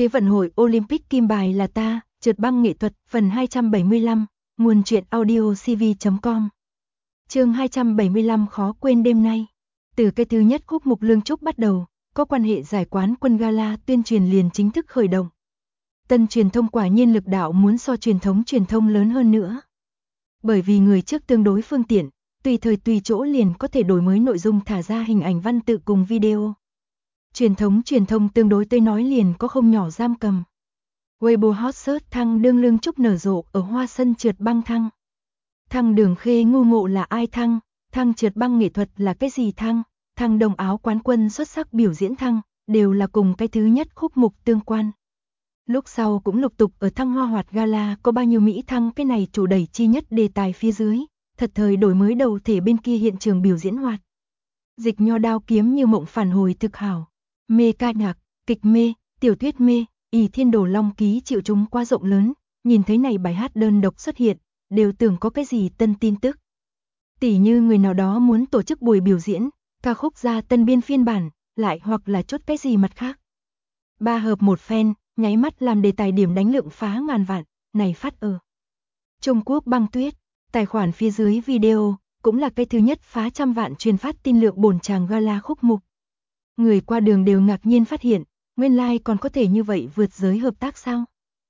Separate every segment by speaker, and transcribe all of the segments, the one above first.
Speaker 1: Thế vận hội Olympic kim bài là ta, trượt băng nghệ thuật, phần 275, nguồn truyện audio cv.com. Chương 275 khó quên đêm nay. Từ cái thứ nhất khúc mục Lương Trúc bắt đầu, có quan hệ giải quán quân gala tuyên truyền liền chính thức khởi động. Tân truyền thông quả nhiên lực đạo muốn so truyền thông lớn hơn nữa. Bởi vì người trước tương đối phương tiện, tùy thời tùy chỗ liền có thể đổi mới nội dung thả ra hình ảnh văn tự cùng video. Truyền thông tương đối tới nói liền có không nhỏ giam cầm. Weibo hot search thăng đương Lương Trúc nở rộ ở hoa sân trượt băng thăng. Thăng Đường Khê ngu ngộ là ai thăng, thăng trượt băng nghệ thuật là cái gì thăng, thăng đồng áo quán quân xuất sắc biểu diễn thăng, đều là cùng cái thứ nhất khúc mục tương quan. Lúc sau cũng lục tục ở thăng hoa hoạt gala có bao nhiêu Mỹ thăng cái này chủ đẩy chi nhất đề tài phía dưới, thật thời đổi mới đầu thể bên kia hiện trường biểu diễn hoạt. Dịch nho đao kiếm như mộng phản hồi thực hảo, mê ca nhạc, kịch mê, tiểu thuyết mê, ỷ thiên đồ long ký chịu chúng quá rộng lớn, nhìn thấy này bài hát đơn độc xuất hiện, đều tưởng có cái gì tân tin tức. Tỉ như người nào đó muốn tổ chức buổi biểu diễn, ca khúc ra tân biên phiên bản, lại hoặc là chốt cái gì mặt khác. 3 hợp 1 fan, nháy mắt làm đề tài điểm đánh lượng phá ngàn vạn, này phát ở Trung Quốc băng tuyết, tài khoản phía dưới video, cũng là cái thứ nhất phá trăm vạn truyền phát tin lượng bổn tràng gala khúc mục. Người qua đường đều ngạc nhiên phát hiện, nguyên lai còn có thể như vậy vượt giới hợp tác sao?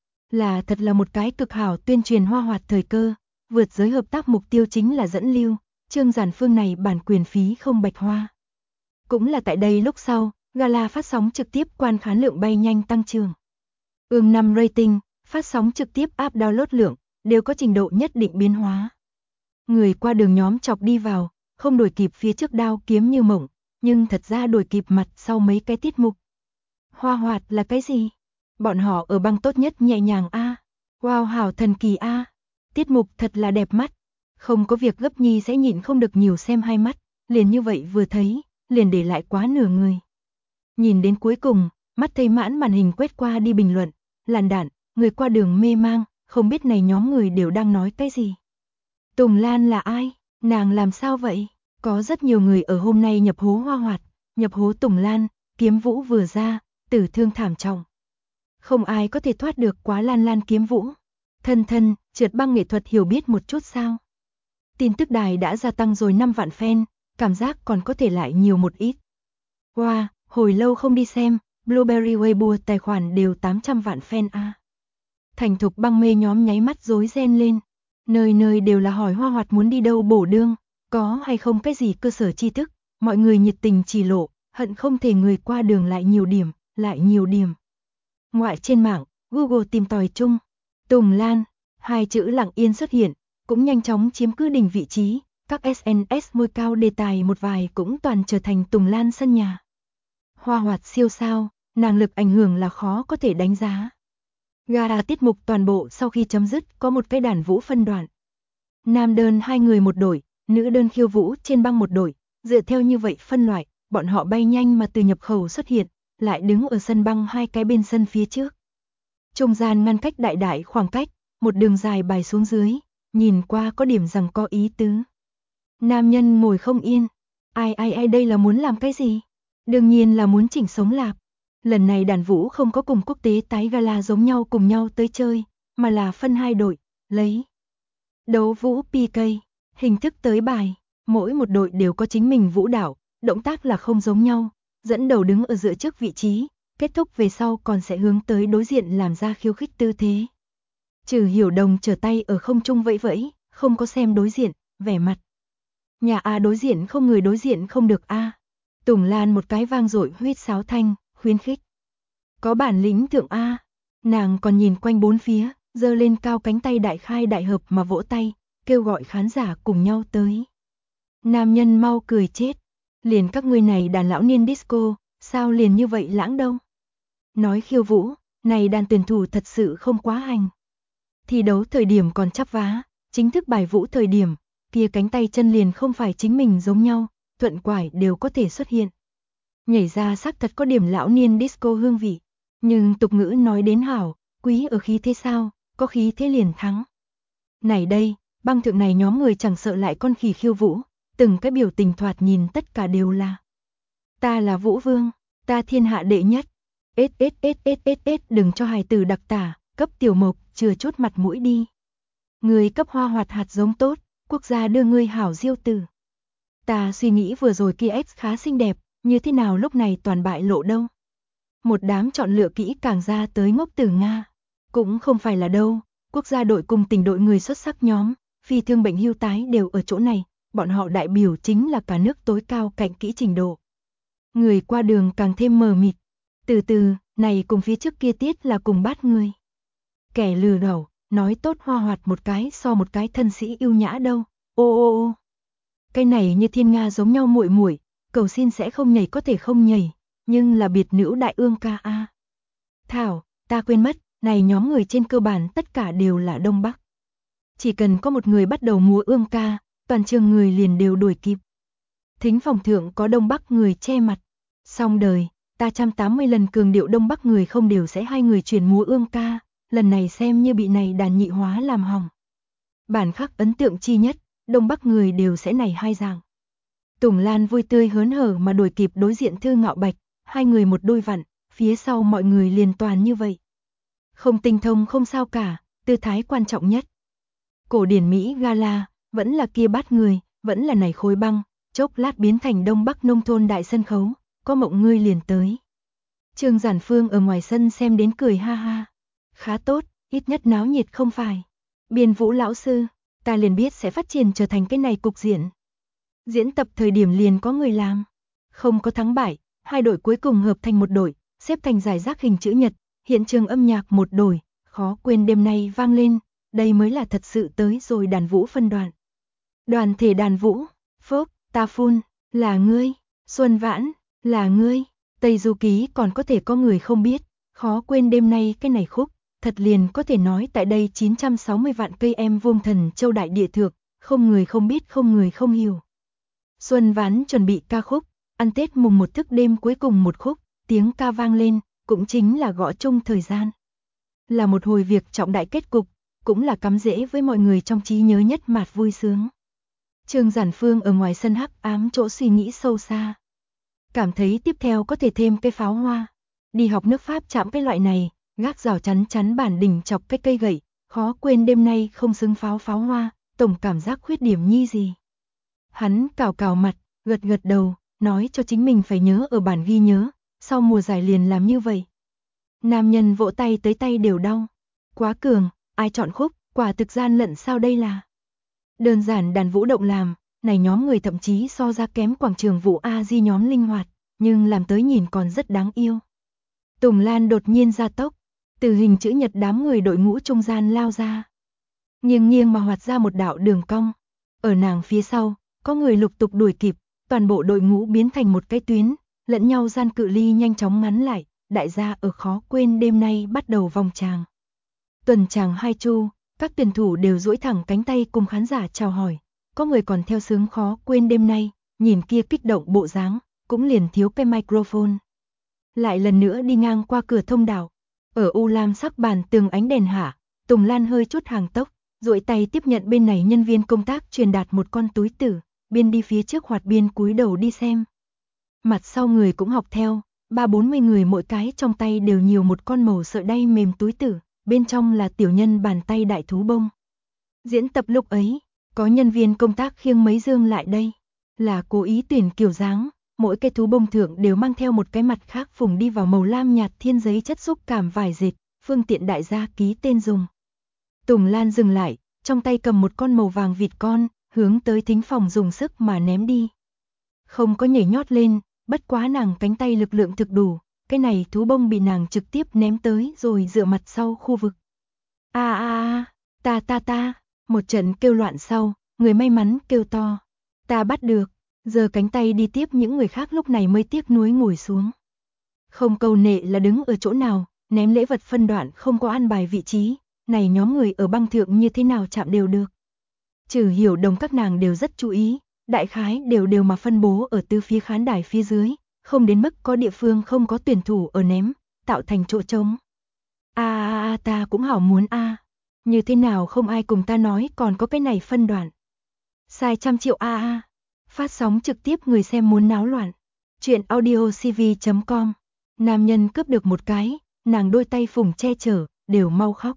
Speaker 1: Là thật là một cái cực hảo tuyên truyền hoa hoạt thời cơ, vượt giới hợp tác mục tiêu chính là dẫn lưu, Trương Giản Phương này bản quyền phí không bạch hoa. Cũng là tại đây lúc sau, gala phát sóng trực tiếp quan khán lượng bay nhanh tăng trưởng. Ương 5 rating, phát sóng trực tiếp app download lượng, đều có trình độ nhất định biến hóa. Người qua đường nhóm chọc đi vào, không đuổi kịp phía trước đao kiếm như mộng, nhưng thật ra đuổi kịp mặt sau mấy cái tiết mục. Hoa hoạt là cái gì? Bọn họ ở băng tốt nhất nhẹ nhàng a. Wow hảo thần kỳ a. Tiết mục thật là đẹp mắt. Không có việc gấp nhi sẽ nhịn không được nhiều xem hai mắt, liền như vậy vừa thấy, liền để lại quá nửa người. Nhìn đến cuối cùng, mắt thấy mãn màn hình quét qua đi bình luận, làn đạn, người qua đường mê mang, không biết này nhóm người đều đang nói cái gì. Tùng Lan là ai? Nàng làm sao vậy? Có rất nhiều người ở hôm nay nhập hố hoa hoạt, nhập hố Tùng Lan, kiếm vũ vừa ra, tử thương thảm trọng. Không ai có thể thoát được quá Lan kiếm vũ. Thân, trượt băng nghệ thuật hiểu biết một chút sao? Tin tức đài đã gia tăng rồi 5 vạn fan, cảm giác còn có thể lại nhiều một ít. Wow, hồi lâu không đi xem, Blueberry Weibo tài khoản đều 800 vạn fan a. Thành thục băng mê nhóm nháy mắt rối ren lên. Nơi đều là hỏi hoa hoạt muốn đi đâu bổ đương, có hay không cái gì cơ sở tri thức, mọi người nhiệt tình chỉ lộ, hận không thể người qua đường lại nhiều điểm. Ngoại trên mạng, Google tìm tòi chung, Tùng Lan, 2 chữ lặng yên xuất hiện, cũng nhanh chóng chiếm cứ đỉnh vị trí, các SNS ngôi cao đề tài một vài cũng toàn trở thành Tùng Lan sân nhà. Hoa hoạt siêu sao, nàng lực ảnh hưởng là khó có thể đánh giá. Gala tiết mục toàn bộ sau khi chấm dứt có một cái đàn vũ phân đoạn. Nam đơn 2 người một đội, nữ đơn khiêu vũ trên băng một đội, dựa theo như vậy phân loại, bọn họ bay nhanh mà từ nhập khẩu xuất hiện, lại đứng ở sân băng hai cái bên sân phía trước. Trung gian ngăn cách đại khoảng cách, một đường dài bài xuống dưới, nhìn qua có điểm rằng có ý tứ. Nam nhân ngồi không yên, ai đây là muốn làm cái gì? Đương nhiên là muốn chỉnh sống lạp. Lần này đàn vũ không có cùng quốc tế tái gala giống nhau cùng nhau tới chơi, mà là phân 2 đội, lấy đấu vũ PK, hình thức tới bài, mỗi một đội đều có chính mình vũ đạo, động tác là không giống nhau, dẫn đầu đứng ở giữa trước vị trí, kết thúc về sau còn sẽ hướng tới đối diện làm ra khiêu khích tư thế. Trừ Hiểu Đồng trở tay ở không trung vẫy, không có xem đối diện, vẻ mặt. Nhà A đối diện không người đối diện không được A. Tùng Lan một cái vang dội huýt sáo thanh, khuyến khích. Có bản lĩnh thượng A. Nàng còn nhìn quanh bốn phía, giơ lên cao cánh tay đại khai đại hợp mà vỗ tay, kêu gọi khán giả cùng nhau tới. Nam nhân mau cười chết. Liền các ngươi này đàn lão niên disco, sao liền như vậy lãng đâu. Nói khiêu vũ, này đàn tuyển thủ thật sự không quá hành. Thi đấu thời điểm còn chắp vá, chính thức bài vũ thời điểm, kia cánh tay chân liền không phải chính mình giống nhau, thuận quải đều có thể xuất hiện. Nhảy ra sắc thật có điểm lão niên disco hương vị, nhưng tục ngữ nói đến hảo, quý ở khí thế sao, có khí thế liền thắng. Này đây, băng thượng này nhóm người chẳng sợ lại con khỉ khiêu vũ, từng cái biểu tình thoạt nhìn tất cả đều là. Ta là Vũ Vương, ta thiên hạ đệ nhất. Đừng cho hài tử đặc tả, cấp Tiểu Mộc, chừa chút mặt mũi đi. Người cấp Hoa Hoạt hạt giống tốt, quốc gia đưa ngươi hảo diêu tử. Ta suy nghĩ vừa rồi kia X khá xinh đẹp, như thế nào lúc này toàn bại lộ đâu. Một đám chọn lựa kỹ càng ra tới ngốc tử Nga. Cũng không phải là đâu, quốc gia đội cùng tỉnh đội người xuất sắc nhóm, phi thương bệnh hưu tái đều ở chỗ này, bọn họ đại biểu chính là cả nước tối cao cạnh kỹ trình độ. Người qua đường càng thêm mờ mịt. Từ từ, này cùng phía trước kia tiết là cùng bát người. Kẻ lừa đảo, nói tốt Hoa Hoạt một cái so một cái thân sĩ yêu nhã đâu. Ô. Cái này như thiên nga giống nhau muội muội, cầu xin sẽ không nhảy có thể không nhảy, nhưng là biệt nữ đại ương ca a. Thảo, ta quên mất, này nhóm người trên cơ bản tất cả đều là Đông Bắc. Chỉ cần có một người bắt đầu múa ương ca, toàn trường người liền đều đuổi kịp. Thính phòng thượng có Đông Bắc người che mặt. Xong đời, ta 180 lần cường điệu Đông Bắc người không đều sẽ hai người chuyển múa ương ca, lần này xem như bị này đàn nhị hóa làm hỏng. Bản khắc ấn tượng chi nhất, Đông Bắc người đều sẽ này hai dạng. Tùng Lan vui tươi hớn hở mà đuổi kịp đối diện Thư Ngạo Bạch, hai người một đôi vặn, phía sau mọi người liền toàn như vậy. Không tinh thông không sao cả, tư thái quan trọng nhất. Cổ điển Mỹ gala, vẫn là kia bát người, vẫn là này khối băng, chốc lát biến thành Đông Bắc nông thôn đại sân khấu, có mộng ngươi liền tới. Trương Giản Phương ở ngoài sân xem đến cười ha ha. Khá tốt, ít nhất náo nhiệt không phải. Biên Vũ lão sư, ta liền biết sẽ phát triển trở thành cái này cục diện. Diễn tập thời điểm liền có người làm. Không có thắng bại, hai đội cuối cùng hợp thành một đội, xếp thành giải rác hình chữ nhật, hiện trường âm nhạc một đổi, khó quên đêm nay vang lên, đây mới là thật sự tới rồi đàn vũ phân đoạn. Đoàn thể đàn vũ, Phốc, Ta Phun, là ngươi, Xuân Vãn, là ngươi, Tây Du Ký còn có thể có người không biết, khó quên đêm nay cái này khúc, thật liền có thể nói tại đây 960 vạn cây em vuông thần châu đại địa thượng, không người không biết không người không hiểu. Xuân Vãn chuẩn bị ca khúc, ăn Tết mùng 1 thức đêm cuối cùng một khúc, tiếng ca vang lên, cũng chính là gõ chung thời gian. Là một hồi việc trọng đại kết cục, cũng là cắm rễ với mọi người trong trí nhớ nhất mạt vui sướng. Trương Giản Phương ở ngoài sân hắc ám chỗ suy nghĩ sâu xa. Cảm thấy tiếp theo có thể thêm cây pháo hoa. Đi học nước Pháp chạm cái loại này, gác rào chắn bản đỉnh chọc cái cây gậy, khó quên đêm nay không xứng pháo hoa, tổng cảm giác khuyết điểm nhi gì. Hắn cào mặt, gật đầu, nói cho chính mình phải nhớ ở bản ghi nhớ, sau mùa giải liền làm như vậy. Nam nhân vỗ tay tới tay đều đau. Quá cường, ai chọn khúc, quả thực gian lận sao đây là. Đơn giản đàn vũ động làm, này nhóm người thậm chí so ra kém quảng trường vũ A-di nhóm linh hoạt, nhưng làm tới nhìn còn rất đáng yêu. Tùng Lan đột nhiên ra tốc, từ hình chữ nhật đám người đội ngũ trung gian lao ra. Nghiêng mà hoạt ra một đạo đường cong. Ở nàng phía sau, có người lục tục đuổi kịp, toàn bộ đội ngũ biến thành một cái tuyến, lẫn nhau gian cự ly nhanh chóng ngắn lại, đại gia ở khó quên đêm nay bắt đầu vòng tràng. Tuần tràng hai chu, các tuyển thủ đều duỗi thẳng cánh tay cùng khán giả chào hỏi, có người còn theo sướng khó quên đêm nay, nhìn kia kích động bộ dáng, cũng liền thiếu cái microphone. Lại lần nữa đi ngang qua cửa thông đạo, ở u lam sắc bàn tường ánh đèn hạ, Tùng Lan hơi chút hàng tốc, duỗi tay tiếp nhận bên này nhân viên công tác truyền đạt một con túi tử, biên đi phía trước hoạt biên cúi đầu đi xem. Mặt sau người cũng học theo, 30-40 người mỗi cái trong tay đều nhiều một con màu sợi đay mềm túi tử, bên trong là tiểu nhân bàn tay đại thú bông. Diễn tập lúc ấy, có nhân viên công tác khiêng mấy dương lại đây, là cố ý tuyển kiểu dáng, mỗi cái thú bông thượng đều mang theo một cái mặt khác phùng đi vào màu lam nhạt thiên giấy chất xúc cảm vải dệt, phương tiện đại gia ký tên dùng. Tùng Lan dừng lại, trong tay cầm một con màu vàng vịt con, hướng tới thính phòng dùng sức mà ném đi. Không có nhảy nhót lên, bất quá nàng cánh tay lực lượng thực đủ, cái này thú bông bị nàng trực tiếp ném tới rồi dựa mặt sau khu vực. Ta, một trận kêu loạn sau, người may mắn kêu to. Ta bắt được, giờ cánh tay đi tiếp những người khác lúc này mới tiếc nuối ngồi xuống. Không câu nệ là đứng ở chỗ nào, ném lễ vật phân đoạn không có an bài vị trí, này nhóm người ở băng thượng như thế nào chạm đều được. Trừ Hiểu Đồng các nàng đều rất chú ý, đại khái đều mà phân bố ở tứ phía khán đài phía dưới, không đến mức có địa phương không có tuyển thủ ở ném, tạo thành chỗ trống. Ta cũng hảo muốn như thế nào không ai cùng ta nói còn có cái này phân đoạn. Sai 100 triệu phát sóng trực tiếp người xem muốn náo loạn. Chuyện audiocv.com Nam nhân cướp được một cái, nàng đôi tay phùng che chở, đều mau khóc.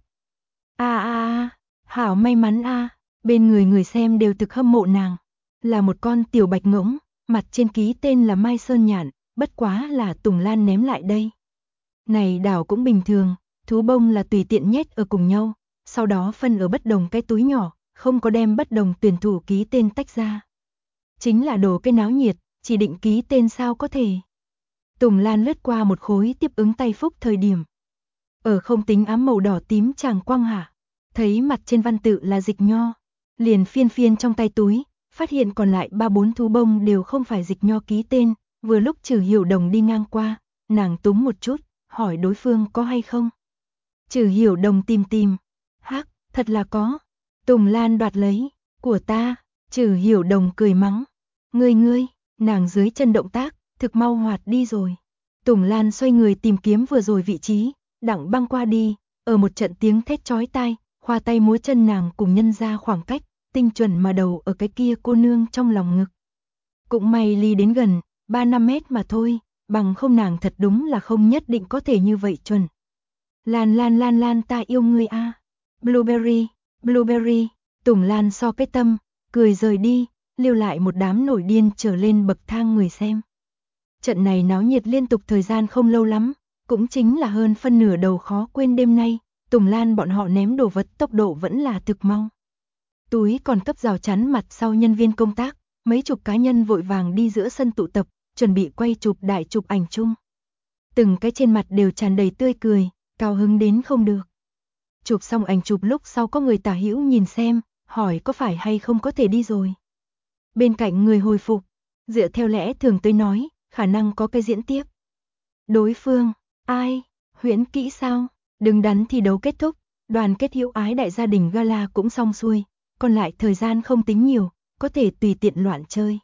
Speaker 1: Hảo may mắn a, bên người xem đều thực hâm mộ nàng. Là một con tiểu bạch ngỗng, mặt trên ký tên là Mai Sơn Nhạn, bất quá là Tùng Lan ném lại đây. Này đảo cũng bình thường, thú bông là tùy tiện nhét ở cùng nhau, sau đó phân ở bất đồng cái túi nhỏ, không có đem bất đồng tuyển thủ ký tên tách ra. Chính là đồ cái náo nhiệt, chỉ định ký tên sao có thể. Tùng Lan lướt qua một khối tiếp ứng tay phúc thời điểm. Ở không tính ám màu đỏ tím chàng quang hạ, thấy mặt trên văn tự là dịch nho, liền phiên trong tay túi, phát hiện còn lại 3-4 thú bông đều không phải dịch nho ký tên, vừa lúc Trừ Hiểu Đồng đi ngang qua, nàng túm một chút, hỏi đối phương có hay không. Trừ Hiểu Đồng tìm, hắc, thật là có. Tùng Lan đoạt lấy, của ta. Trừ Hiểu Đồng cười mắng, ngươi, nàng dưới chân động tác, thực mau hoạt đi rồi. Tùng Lan xoay người tìm kiếm vừa rồi vị trí, đặng băng qua đi, ở một trận tiếng thét chói tai, khoa tay múa chân nàng cùng nhân ra khoảng cách, tinh chuẩn mà đầu ở cái kia cô nương trong lòng ngực. Cũng may ly đến gần, 3-5 mét mà thôi, bằng không nàng thật đúng là không nhất định có thể như vậy chuẩn. Lan ta yêu ngươi a. Blueberry, Tùng Lan so cái tâm, cười rời đi, lưu lại một đám nổi điên trở lên bậc thang người xem. Trận này náo nhiệt liên tục thời gian không lâu lắm, cũng chính là hơn phân nửa đầu khó quên đêm nay, Tùng Lan bọn họ ném đồ vật tốc độ vẫn là thực mau. Túi còn cấp rào chắn mặt sau nhân viên công tác, mấy chục cá nhân vội vàng đi giữa sân tụ tập, chuẩn bị quay chụp đại chụp ảnh chung. Từng cái trên mặt đều tràn đầy tươi cười, cao hứng đến không được. Chụp xong ảnh chụp lúc sau có người tả hữu nhìn xem, hỏi có phải hay không có thể đi rồi. Bên cạnh người hồi phục, dựa theo lẽ thường tới nói, khả năng có cái diễn tiếp. Đối phương, ai, huyễn kỹ sao, đứng đắn thi đấu kết thúc, đoàn kết hữu ái đại gia đình gala cũng xong xuôi, còn lại thời gian không tính nhiều, có thể tùy tiện loạn chơi.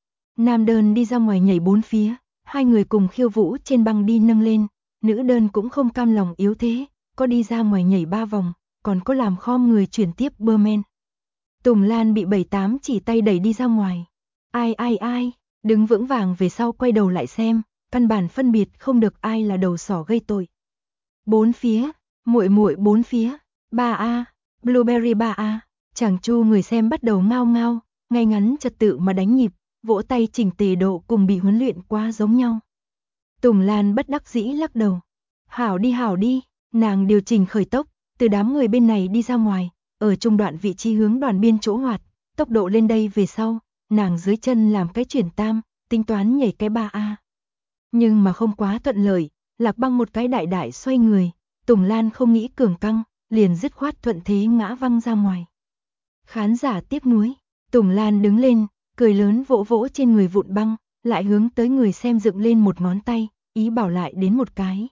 Speaker 1: Nam đơn đi ra ngoài nhảy 4 phía, hai người cùng khiêu vũ trên băng đi nâng lên, nữ đơn cũng không cam lòng yếu thế, có đi ra ngoài nhảy 3 vòng, còn có làm khom người chuyển tiếp bơ men. Tùng Lan bị 7-8 chỉ tay đẩy đi ra ngoài. Ai, đứng vững vàng về sau quay đầu lại xem, căn bản phân biệt không được ai là đầu sỏ gây tội. 4 phía, muội 4 phía, 3A, Blueberry 3A, chàng chu người xem bắt đầu ngao, ngay ngắn trật tự mà đánh nhịp, vỗ tay chỉnh tề độ cùng bị huấn luyện quá giống nhau. Tùng Lan bất đắc dĩ lắc đầu. Hảo đi, nàng điều chỉnh khởi tốc, từ đám người bên này đi ra ngoài, ở trung đoạn vị trí hướng đoàn biên chỗ hoạt, tốc độ lên đây về sau, nàng dưới chân làm cái chuyển tam, tính toán nhảy cái 3A. Nhưng mà không quá thuận lợi, Lạc Băng một cái đại xoay người, Tùng Lan không nghĩ cường căng, liền dứt khoát thuận thế ngã văng ra ngoài. Khán giả tiếc nuối, Tùng Lan đứng lên, cười lớn vỗ trên người vụn băng, lại hướng tới người xem dựng lên một ngón tay, ý bảo lại đến một cái.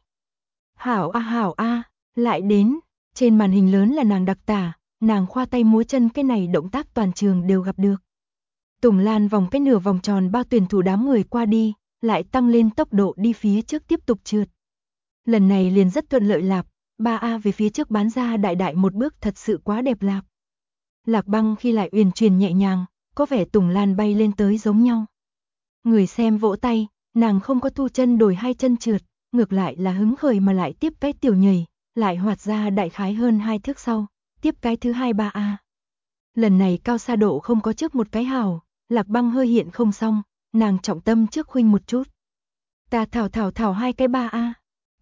Speaker 1: Hảo a, lại đến, trên màn hình lớn là nàng đặc tả, nàng khoa tay múa chân cái này động tác toàn trường đều gặp được. Tùng Lan vòng cái nửa vòng tròn bao tuyển thủ đám người qua đi, lại tăng lên tốc độ đi phía trước tiếp tục trượt. Lần này liền rất thuận lợi lạp, 3A về phía trước bán ra đại một bước thật sự quá đẹp lạp. Lạc Băng khi lại uyển chuyển nhẹ nhàng, có vẻ Tùng Lan bay lên tới giống nhau. Người xem vỗ tay, nàng không có thu chân đổi hai chân trượt, ngược lại là hứng khởi mà lại tiếp cái tiểu nhảy, lại hoạt ra đại khái hơn 2 thước sau, tiếp cái thứ 2-3A. Lần này cao xa độ không có trước một cái hào, Lạc Băng hơi hiện không xong, nàng trọng tâm trước khuynh một chút. Ta thảo 2 cái 3A.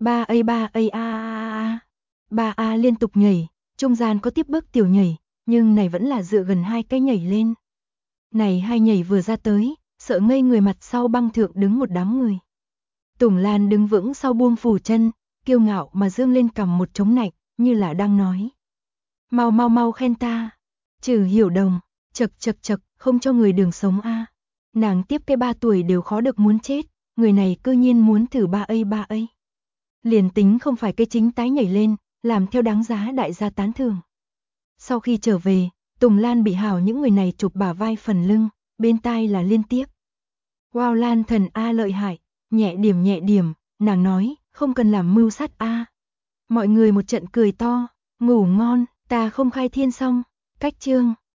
Speaker 1: 3A liên tục nhảy, trung gian có tiếp bước tiểu nhảy, nhưng này vẫn là dựa gần 2 cái nhảy lên. Này 2 nhảy vừa ra tới, sợ ngây người mặt sau băng thượng đứng một đám người. Tùng Lan đứng vững sau buông phủ chân, kiêu ngạo mà dương lên cầm một trống nạnh, như là đang nói. Mau khen ta. Trừ Hiểu Đồng, chật, không cho người đường sống a. Nàng tiếp cái 3 tuổi đều khó được muốn chết, người này cư nhiên muốn thử 3A. Liền tính không phải cái chính tái nhảy lên, làm theo đáng giá đại gia tán thưởng. Sau khi trở về, Tùng Lan bị hảo những người này chụp bả vai phần lưng, bên tai là liên tiếp. Wow, Lan thần A lợi hại, nhẹ điểm, nàng nói, không cần làm mưu sát A. Mọi người một trận cười to, ngủ ngon, ta không khai thiên xong, cách chương.